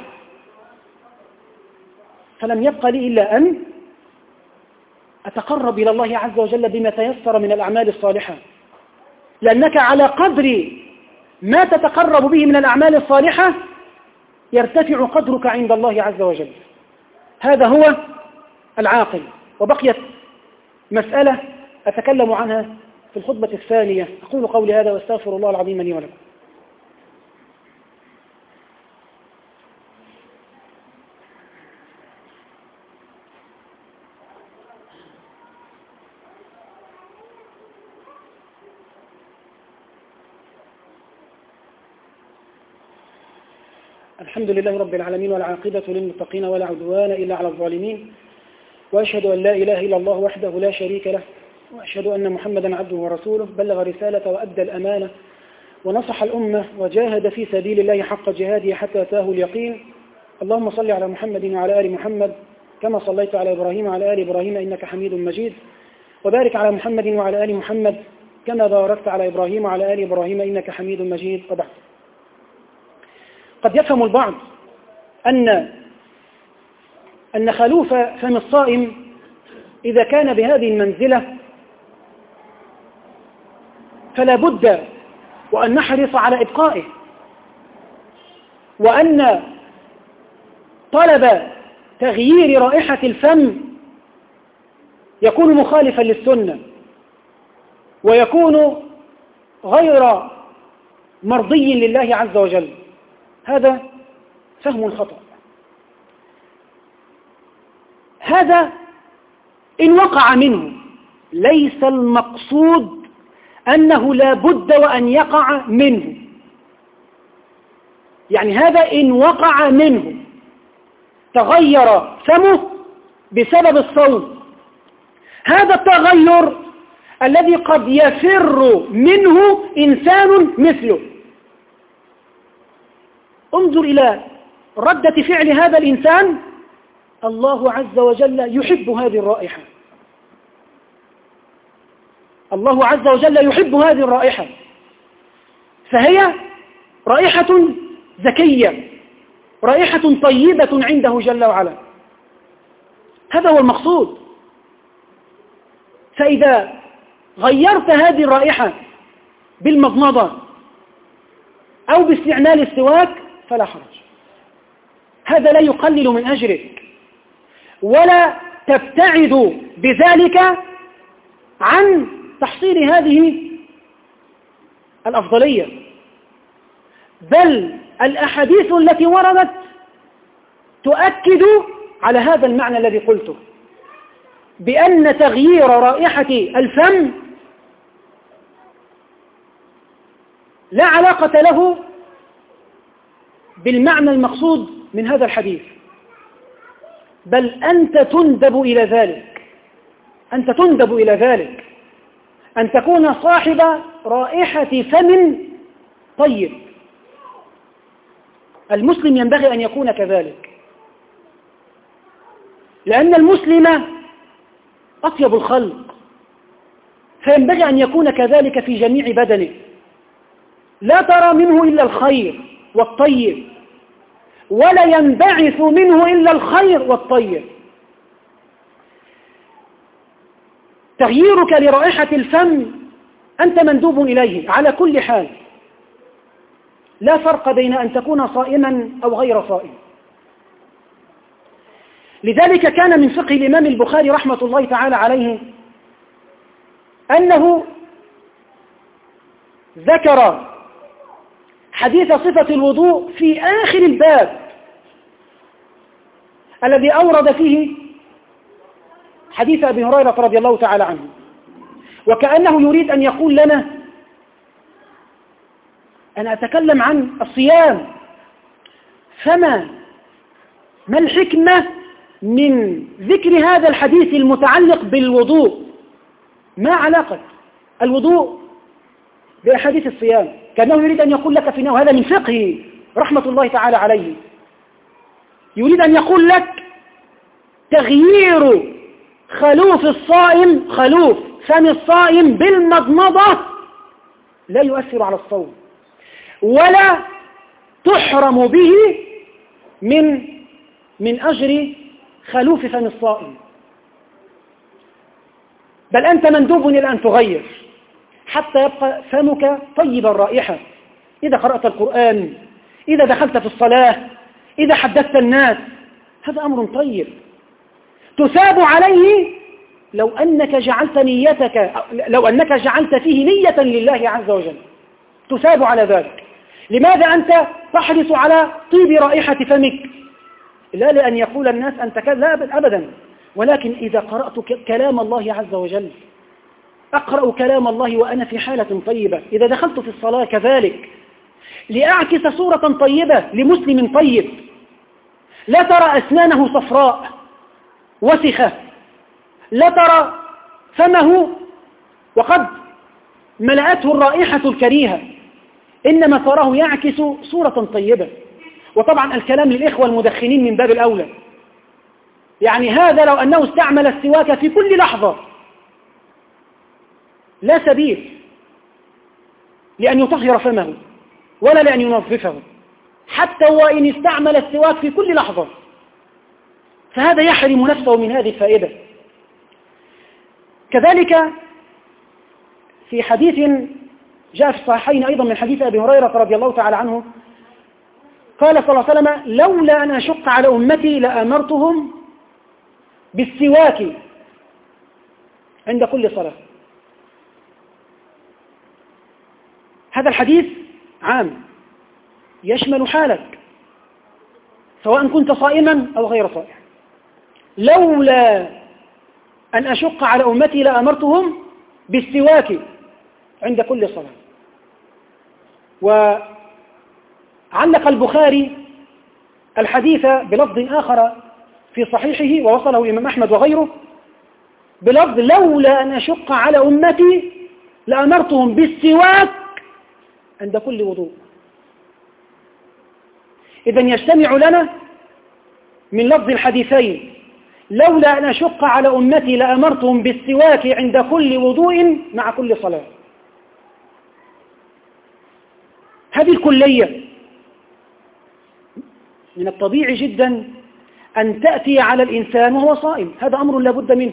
فلم يبقى لي إلا أن أتقرب إلى الله عز وجل بما تيسر من الأعمال الصالحة، لأنك على قدر ما تتقرب به من الأعمال الصالحة يرتفع قدرك عند الله عز وجل. هذا هو العاقل. وبقيت مسألة أتكلم عنها في الخطبة الثانية. أقول قولي هذا واستغفر الله العظيم لي ولكم. الحمد لله رب العالمين، والعاقبة للمتقين ولا عدوان إلا على الظالمين، وأشهد أن لا إله إلا الله وحده لا شريك له، وأشهد أن محمدا عبده ورسوله بلغ رسالة وأدى الأمانة ونصح الأمة وجاهد في سبيل الله حق جهاده حتى أتاه اليقين. اللهم صل على محمد وعلى آل محمد كما صليت على إبراهيم وعلى آل إبراهيم إنك حميد مجيد، وبارك على محمد وعلى آل محمد كما باركت على إبراهيم وعلى آل إبراهيم إنك حميد مجيد. وبعد، قد يفهم البعض أن أن خلوف فم الصائم إذا كان بهذه المنزلة فلا بد وأن نحرص على إبقائه، وأن طلب تغيير رائحة الفم يكون مخالفا للسنة ويكون غير مرضي لله عز وجل. هذا فهم خطأ. هذا إن وقع منه ليس المقصود أنه لا بد وأن يقع منه، يعني هذا إن وقع منه تغير فمه بسبب الصوم، هذا التغير الذي قد يفر منه إنسان مثله. انظر إلى ردة فعل هذا الإنسان، الله عز وجل يحب هذه الرائحة، الله عز وجل يحب هذه الرائحة، فهي رائحة زكية، رائحة طيبة عنده جل وعلا. هذا هو المقصود. فإذا غيرت هذه الرائحة بالمضمضة أو باستعمال السواك فلا حرج، هذا لا يقلل من أجرك. ولا تبتعد بذلك عن تحصيل هذه الأفضلية، بل الأحاديث التي وردت تؤكد على هذا المعنى الذي قلته، بأن تغيير رائحة الفم لا علاقة له بالمعنى المقصود من هذا الحديث، بل أنت تندب إلى ذلك، أنت تندب إلى ذلك أن تكون صاحب رائحة فم طيب. المسلم ينبغي أن يكون كذلك، لأن المسلم أطيب الخلق، فينبغي أن يكون كذلك في جميع بدنه، لا ترى منه إلا الخير والطيب، ولا ينبعث منه إلا الخير والطيب. تغييرك لرائحة الفم أنت مندوب إليه على كل حال، لا فرق بين أن تكون صائما أو غير صائم. لذلك كان من فقه الإمام البخاري رحمة الله تعالى عليه أنه ذكر حديث صفة الوضوء في آخر الباب الذي أورد فيه حديث أبي هريرة رضي الله تعالى عنه، وكأنه يريد أن يقول لنا أنا أتكلم عن الصيام، فما ما الحكمة من ذكر هذا الحديث المتعلق بالوضوء؟ ما علاقة الوضوء بأحاديث الصيام؟ كأنه يريد أن يقول لك في نوع هذا من فقهه رحمة الله تعالى عليه، يريد أن يقول لك تغيير خلوف الصائم، خلوف فم الصائم بالمضمضة لا يؤثر على الصوم، ولا تحرم به من من أجر خلوف فم الصائم، بل أنت مندوب إلى أن تغير حتى يبقى فمك طيب الرائحة إذا قرأت القرآن، إذا دخلت في الصلاة، إذا حدثت الناس، هذا أمر طيب تثاب عليه لو أنك جعلت نيتك لو أنك جعلت فيه نية لله عز وجل، تثاب على ذلك. لماذا أنت تحرص على طيب رائحة فمك؟ لا لأن يقول الناس أنت كذا، لا أبدا، ولكن إذا قرأت كلام الله عز وجل، أقرأ كلام الله وأنا في حالة طيبة، إذا دخلت في الصلاة كذلك، لأعكس صورة طيبة لمسلم طيب، لا ترى أسنانه صفراء وسخة، لا ترى فمه وقد ملأته الرائحة الكريهة، إنما تراه يعكس صورة طيبة. وطبعا الكلام للإخوة المدخنين من باب الأولى، يعني هذا لو أنه استعمل السواك في كل لحظة لا سبيل لأن يطهر فمه ولا لأن ينظفه، حتى وإن استعمل السواك في كل لحظة، فهذا يحرم نفسه من هذه الفائدة. كذلك في حديث جاء في الصحيحين أيضا من حديث أبي هريرة رضي الله تعالى عنه، قال صلى الله عليه وسلم: لولا أن أشق على أمتي لأمرتهم بالسواك عند كل صلاة. هذا الحديث عام يشمل حالك سواء كنت صائما أو غير صائم. لولا أن أشق على أمتي لأمرتهم بالسواك عند كل صلاة. وعلق البخاري الحديث بلفظ آخر في صحيحه ووصله الإمام أحمد وغيره بلفظ: لولا أن أشق على أمتي لأمرتهم بالسواك عند كل وضوء. إذن يجتمع لنا من لفظ الحديثين: لولا أن أشق على أمتي لأمرتهم بالسواك عند كل وضوء مع كل صلاة. هذه الكلية من الطبيعي جدا أن تأتي على الإنسان وهو صائم، هذا أمر لا بد منه.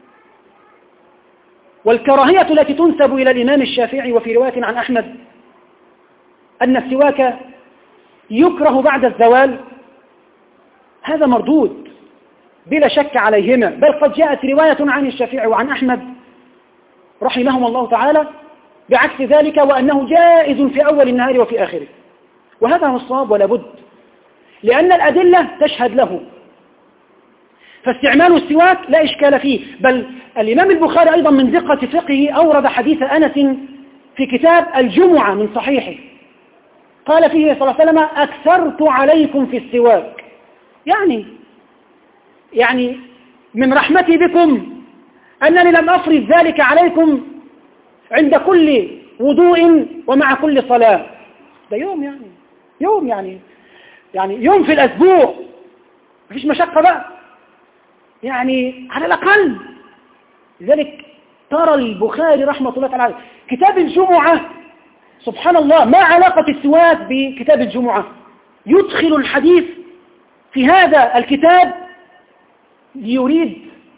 والكراهية التي تنسب إلى الإمام الشافعي وفي رواية عن أحمد أن السواك يكره بعد الزوال، هذا مردود، بلا شك عليهما، بل قد جاءت رواية عن الشافعي وعن أحمد رحمهم الله تعالى بعكس ذلك، وأنه جائز في أول النهار وفي آخره، وهذا هو الصواب ولا بد، لأن الأدلة تشهد له. فاستعمال السواك لا إشكال فيه، بل الإمام البخاري أيضا من دقة فقهه أورد حديث أنس في كتاب الجمعة من صحيحه، قال فيه صلى الله عليه وسلم: أكثرت عليكم في السواك، يعني يعني من رحمتي بكم أنني لم أفرض ذلك عليكم عند كل وضوء ومع كل صلاة. ده يوم يعني يوم يعني يعني يوم في الأسبوع، مفيش مشقة بقى، يعني على الأقل. لذلك ترى البخاري رحمة الله تعالى كتاب الجمعة، سبحان الله، ما علاقة السواك بكتاب الجمعة؟ يدخل الحديث في هذا الكتاب يريد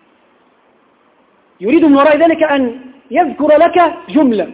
يريد من وراء ذلك أن يذكر لك جملة،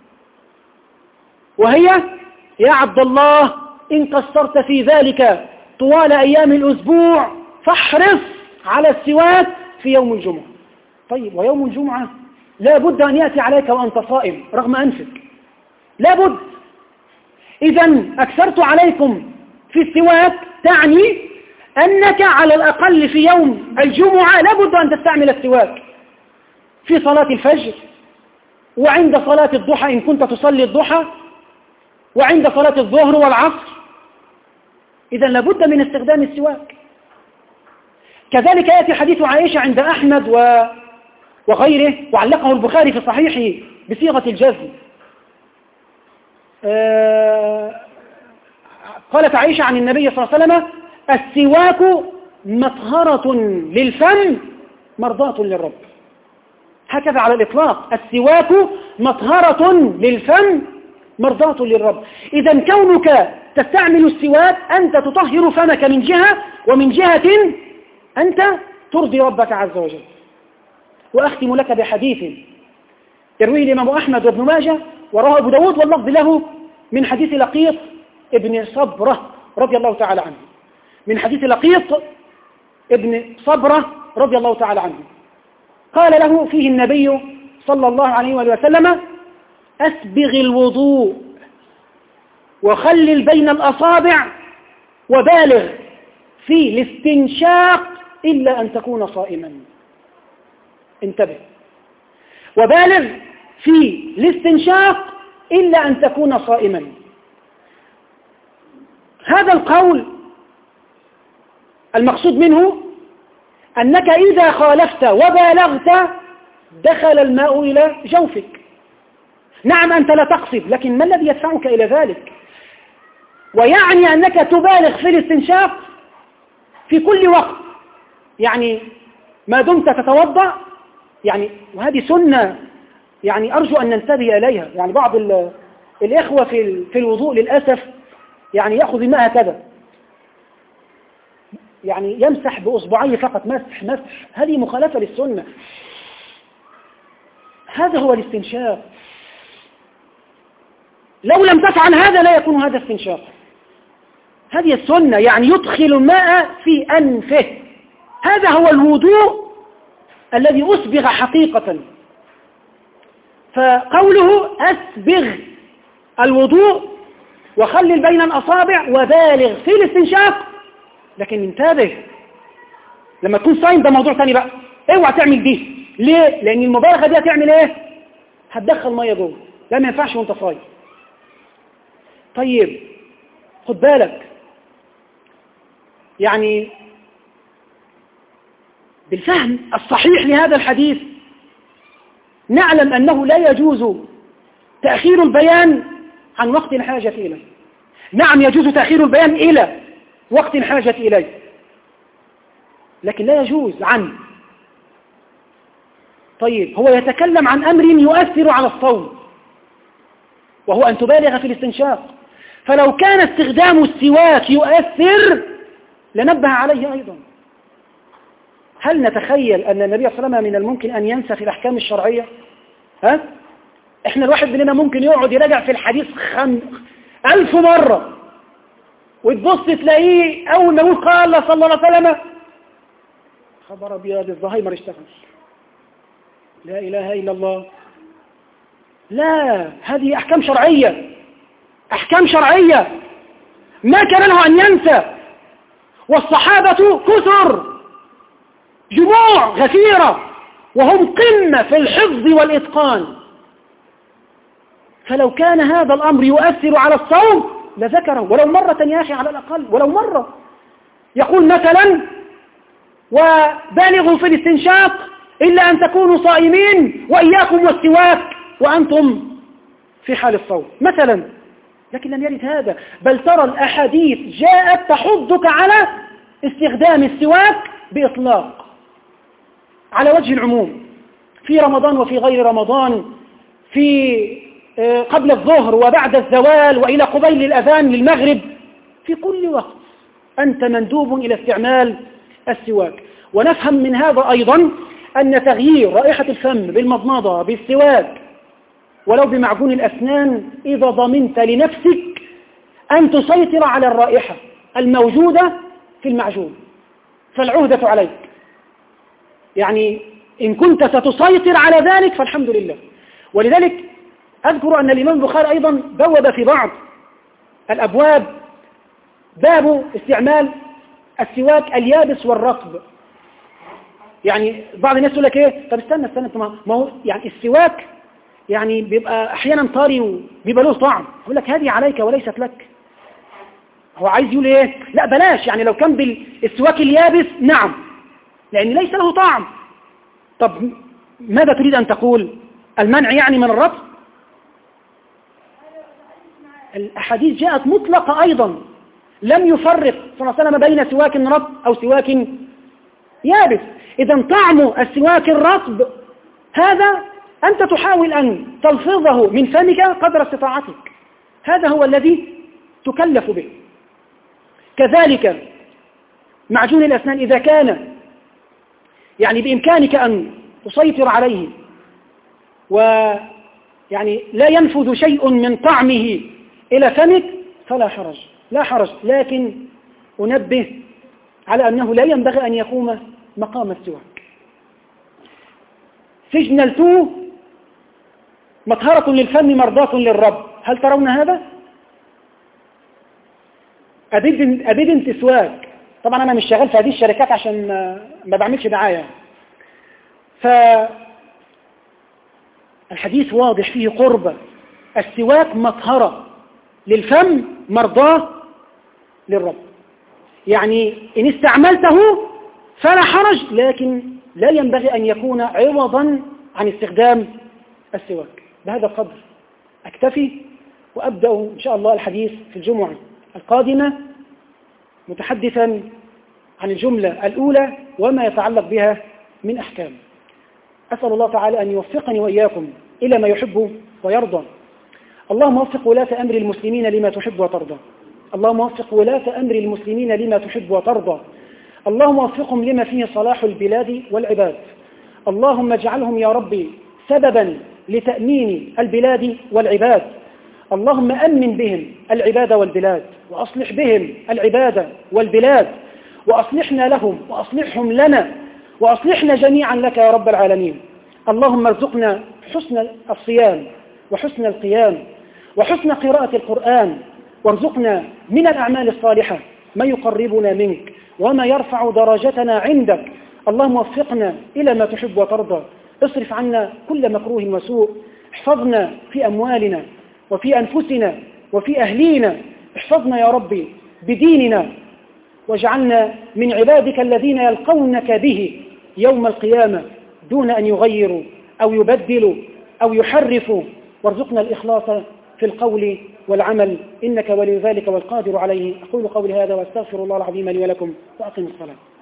وهي: يا عبد الله إن قصرت في ذلك طوال أيام الأسبوع فاحرص على السواك في يوم الجمعة. طيب، ويوم الجمعة لا بد أن يأتي عليك وأنت صائم رغم أنفك، لا بد. إذن أكثرت عليكم في السواك تعني أنك على الأقل في يوم الجمعة لا بد أن تستعمل السواك في صلاة الفجر، وعند صلاة الضحى إن كنت تصلي الضحى، وعند صلاة الظهر والعصر. إذن لابد من استخدام السواك. كذلك يأتي حديث عائشة عند أحمد وغيره، وعلقه البخاري في صحيحه بصيغة الجزم. آه قالت عائشة عن النبي صلى الله عليه وسلم: السواك مطهرة للفم مرضاة للرب. هكذا على الإطلاق، السواك مطهرة للفم مرضاة للرب. إذا كونك تستعمل السواك أنت تطهر فمك من جهة، ومن جهة أنت ترضي ربك عز وجل. وأختم لك بحديث يرويه الإمام أحمد وابن ماجه ورواه أبو داود واللفظ له، من حديث لقيط ابن صبرة رضي الله تعالى عنه، من حديث لقيط ابن صبرة رضي الله تعالى عنه، قال له فيه النبي صلى الله عليه وسلم: أسبغ الوضوء وخلل بين الأصابع وبالغ في الاستنشاق إلا أن تكون صائما. انتبه، وبالغ في الاستنشاق إلا أن تكون صائما. هذا القول المقصود منه أنك إذا خالفت وبالغت دخل الماء إلى جوفك. نعم أنت لا تقصد، لكن ما الذي يدفعك إلى ذلك؟ ويعني أنك تبالغ في الاستنشاق في كل وقت، يعني ما دمت تتوضأ، يعني وهذه سنة يعني أرجو أن ننتبه إليها. يعني بعض الإخوة في في الوضوء للأسف يعني يأخذ الماء هكذا، يعني يمسح بأصبعيه فقط، مسح مسح، هذه مخالفة للسنة. هذا هو الاستنشاق. لو لم تفعل هذا لا يكون هذا استنشاق. هذه السنة، يعني يدخل الماء في أنفه. هذا هو الوضوء الذي أسبغ حقيقة. فقوله أسبغ الوضوء وخلل بين الأصابع وبالغ في الاستنشاق، لكن انتبه لما تكون صايم ده موضوع ثاني بقى، اوعى تعمل دي. ليه؟ لأن المبالغة دي هتعمل ايه؟ هتدخل مية جوه، لا ما ينفعش وانت صايم. طيب خد بالك، يعني بالفهم الصحيح لهذا الحديث نعلم أنه لا يجوز تأخير البيان عن وقت الحاجة إليه. نعم يجوز تأخير البيان إلى وقت الحاجة إليه، لكن لا يجوز عنه. طيب هو يتكلم عن أمر يؤثر على الصوم، وهو أن تبالغ في الاستنشاق. فلو كان استخدام السواك يؤثر لنبه عليه أيضا. هل نتخيل أن النبي صلى الله عليه وسلم من الممكن أن ينسى في الأحكام الشرعية؟ ها؟ إحنا الواحد مننا ممكن يقعد يراجع في الحديث خم... ألف مرة، وتبص تلاقيه أول ما يقول قال صلى الله عليه وسلم خبر أبيض الزهايمر اشتغل. لا إله إلا الله. لا، هذه أحكام شرعية، أحكام شرعية ما كان له أن ينسى. والصحابة كثر، جموع غفيرة، وهم قمة في الحفظ والإتقان. فلو كان هذا الأمر يؤثر على الصوم لذكره ولو مرة يا أخي، على الأقل ولو مرة. يقول مثلا: وبالغوا في الاستنشاق إلا أن تكونوا صائمين وإياكم والسواك وأنتم في حال الصوم مثلا. لكن لم يرد هذا، بل ترى الأحاديث جاءت تحضك على استخدام السواك بإطلاق على وجه العموم، في رمضان وفي غير رمضان، في قبل الظهر وبعد الزوال وإلى قبيل الأذان للمغرب، في كل وقت أنت مندوب إلى استعمال السواك. ونفهم من هذا أيضا أن تغيير رائحة الفم بالمضمضة بالسواك ولو بمعجون الأسنان إذا ضمنت لنفسك أن تسيطر على الرائحة الموجودة في المعجون فالعهدة عليك. يعني إن كنت ستسيطر على ذلك فالحمد لله. ولذلك أذكر أن الإمام البخاري أيضا بوب في بعض الأبواب باب استعمال السواك اليابس والرطب. يعني بعض الناس يقول لك ايه، طب استنى استنى ما هو يعني السواك يعني بيبقى احيانا طري وبيبقى له طعم، يقول لك هذه عليك وليست لك. هو عايز يقول ايه؟ لا بلاش، يعني لو كان بالسواك اليابس نعم لان ليس له طعم. طب ماذا تريد ان تقول؟ المنع يعني من الرطب؟ الاحاديث جاءت مطلقه ايضا، لم يفرق صلى الله عليه وسلم بين سواك رطب او سواك يابس. إذا طعم السواك الرطب هذا أنت تحاول أن تلفظه من فمك قدر استطاعتك، هذا هو الذي تكلف به. كذلك معجون الأسنان إذا كان يعني بإمكانك أن تسيطر عليه ويعني لا ينفذ شيء من طعمه إلى فمك فلا حرج، لا حرج. لكن أنبه على أنه لا ينبغي أن يقوم مقام السواك. سجنلتوه مطهرة للفم مرضاة للرب، هل ترون هذا؟ أبيد أبيد انت سواك. طبعا أنا مش شغال في هذه الشركات عشان ما بعملش دعاية. فالحديث واضح فيه قربة، السواك مطهرة للفم مرضاة للرب. يعني إن استعملته فلا حرج، لكن لا ينبغي أن يكون عوضا عن استخدام السواك. بهذا القدر أكتفي، وأبدأ إن شاء الله الحديث في الجمعة القادمة متحدثا عن الجملة الأولى وما يتعلق بها من أحكام. أسأل الله تعالى أن يوفقني وإياكم إلى ما يحب ويرضى. اللهم وفق ولاة أمر المسلمين لما تحب وترضى. اللهم وفق ولاة أمر المسلمين لما تحب وترضى. اللهم وفقهم لما فيه صلاح البلاد والعباد. اللهم اجعلهم يا ربي سببا لتأمين البلاد والعباد. اللهم أمن بهم العباد والبلاد، وأصلح بهم العباد والبلاد، وأصلحنا لهم وأصلحهم لنا، وأصلحنا جميعا لك يا رب العالمين. اللهم ارزقنا حسن الصيام وحسن القيام وحسن قراءة القرآن، وارزقنا من الأعمال الصالحة ما يقربنا منك وما يرفع درجتنا عندك. اللهم وفقنا إلى ما تحب وترضى. اصرف عنا كل مكروه وسوء. احفظنا في أموالنا وفي أنفسنا وفي أهلينا. احفظنا يا ربي بديننا، واجعلنا من عبادك الذين يلقونك به يوم القيامة دون أن يغيروا أو يبدلوا أو يحرفوا. وارزقنا الإخلاص في القول والعمل، إنك ولي ذلك والقادر عليه. أقول قولي هذا وأستغفر الله العظيم لي ولكم، وأقم الصلاة.